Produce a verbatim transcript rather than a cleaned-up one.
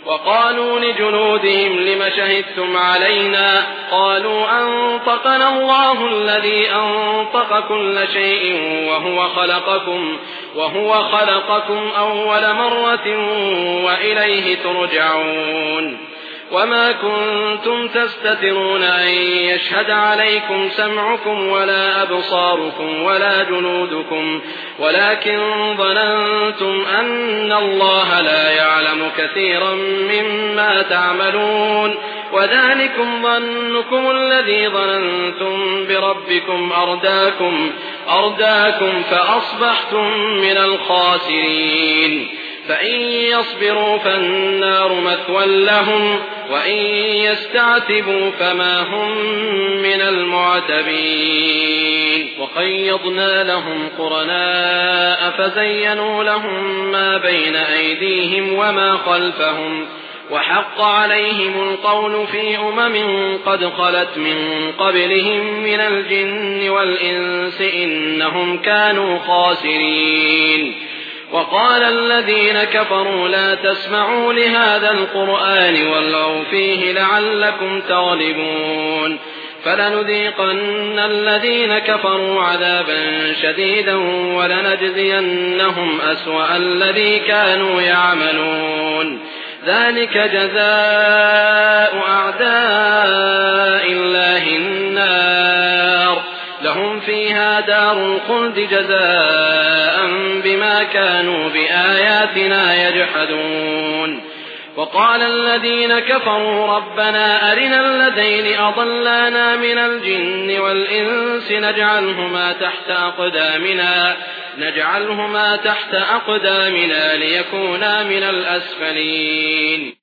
وقالوا لجلودهم لم شهدتم علينا قالوا أنطقنا الله الذي أنطق كل شيء وهو خلقكم, وهو خلقكم أول مرة وإليه ترجعون وما كنتم تستترون أن يشهد عليكم سمعكم ولا أبصاركم ولا جلودكم ولكن ظننتم أن الله لا يعلم كثيرا مما تعملون وذلكم ظنكم الذي ظننتم بربكم أرداكم, أرداكم فأصبحتم من الخاسرين فإن يصبروا فالنار مثوى لهم وإن يستعتبوا فما هم من المعتبين وقيضنا لهم قرناء فزينوا لهم ما بين أيديهم وما خلفهم وحق عليهم القول في أمم قد خلت من قبلهم من الجن والإنس إنهم كانوا خاسرين وقال الذين كفروا لا تسمعوا لهذا القرآن والغوا فيه لعلكم تغلبون فلنذيقن الذين كفروا عذابا شديدا ولنجزينهم أسوأ الذي كانوا يعملون ذلك جزاء أعداء الله النار لهم فيها دار الخلد جزاء بما كانوا بآياتنا يجحدون وقال الذين كفروا ربنا أرنا الذين أضلانا من الجن والإنس نجعلهما تحت أقدامنا, نجعلهما تحت أقدامنا ليكونا من الأسفلين